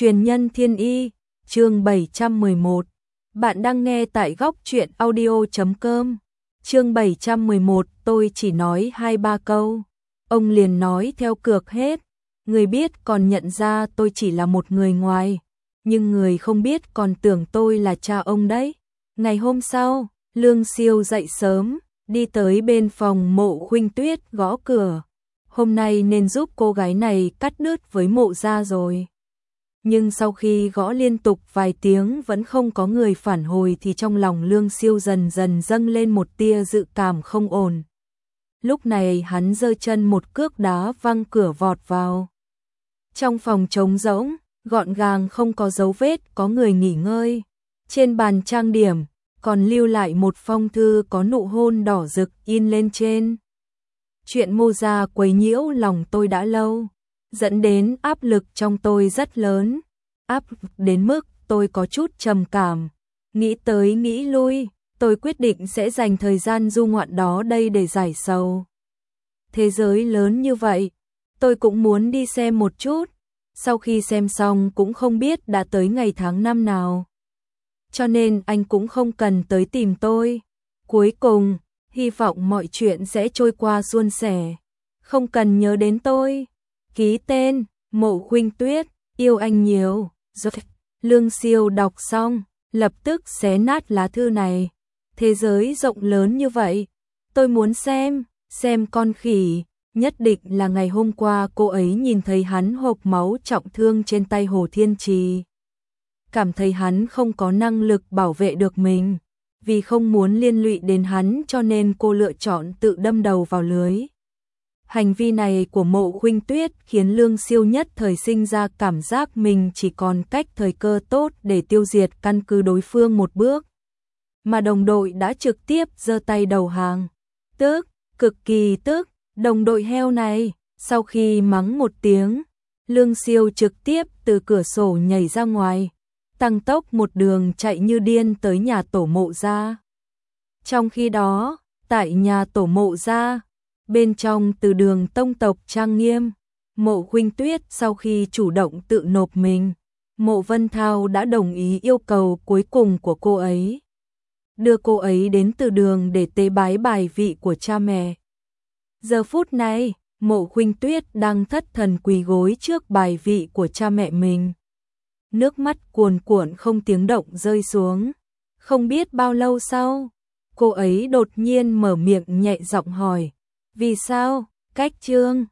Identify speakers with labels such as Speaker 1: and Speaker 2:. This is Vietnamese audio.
Speaker 1: Truyền nhân thiên y, chương 711. Bạn đang nghe tại góc truyện audio.com. Chương 711, tôi chỉ nói 2-3 câu. Ông liền nói theo cược hết. Người biết còn nhận ra tôi chỉ là một người ngoài, nhưng người không biết còn tưởng tôi là cha ông đấy. Ngày hôm sau, Lương Siêu dậy sớm, đi tới bên phòng Mộ Khuynh Tuyết gõ cửa. Hôm nay nên giúp cô gái này cắt đứt với Mộ gia rồi. Nhưng sau khi gõ liên tục vài tiếng vẫn không có người phản hồi thì trong lòng Lương Siêu dần dần dâng lên một tia dự cảm không ổn. Lúc này hắn giơ chân một cước đá văng cửa vọt vào. Trong phòng trống rỗng, gọn gàng không có dấu vết có người nghỉ ngơi. Trên bàn trang điểm, còn lưu lại một phong thư có nụ hôn đỏ rực in lên trên. Chuyện Mộ gia quấy nhiễu lòng tôi đã lâu, dẫn đến áp lực trong tôi rất lớn, áp đến mức tôi có chút trầm cảm. Nghĩ tới nghĩ lui, tôi quyết định sẽ dành thời gian du ngoạn đó đây để giải sầu. Thế giới lớn như vậy, tôi cũng muốn đi xem một chút, sau khi xem xong cũng không biết đã tới ngày tháng năm nào. Cho nên anh cũng không cần tới tìm tôi. Cuối cùng, hy vọng mọi chuyện sẽ trôi qua suôn sẻ, không cần nhớ đến tôi. Ký tên, Mộ Khuynh Tuyết, yêu anh nhiều. Lương Siêu đọc xong, lập tức xé nát lá thư này. Thế giới rộng lớn như vậy, tôi muốn xem con khỉ. Nhất định là ngày hôm qua cô ấy nhìn thấy hắn hộc máu trọng thương trên tay Hồ Thiên Trì. Cảm thấy hắn không có năng lực bảo vệ được mình. Vì không muốn liên lụy đến hắn cho nên cô lựa chọn tự đâm đầu vào lưới. Hành vi này của Mộ Khuynh Tuyết khiến Lương Siêu nhất thời sinh ra cảm giác mình chỉ còn cách thời cơ tốt để tiêu diệt căn cứ đối phương một bước. Mà đồng đội đã trực tiếp giơ tay đầu hàng. Tức, cực kỳ tức, đồng đội heo này. Sau khi mắng một tiếng, Lương Siêu trực tiếp từ cửa sổ nhảy ra ngoài, tăng tốc một đường chạy như điên tới nhà tổ Mộ gia. Trong khi đó, tại nhà tổ Mộ gia, bên trong từ đường tông tộc trang nghiêm, Mộ Khuynh Tuyết sau khi chủ động tự nộp mình, Mộ Vân Thao đã đồng ý yêu cầu cuối cùng của cô ấy. Đưa cô ấy đến từ đường để tế bái bài vị của cha mẹ. Giờ phút này, Mộ Khuynh Tuyết đang thất thần quỳ gối trước bài vị của cha mẹ mình. Nước mắt cuồn cuộn không tiếng động rơi xuống. Không biết bao lâu sau, cô ấy đột nhiên mở miệng nhẹ giọng hỏi. Vì sao? Cách Trương,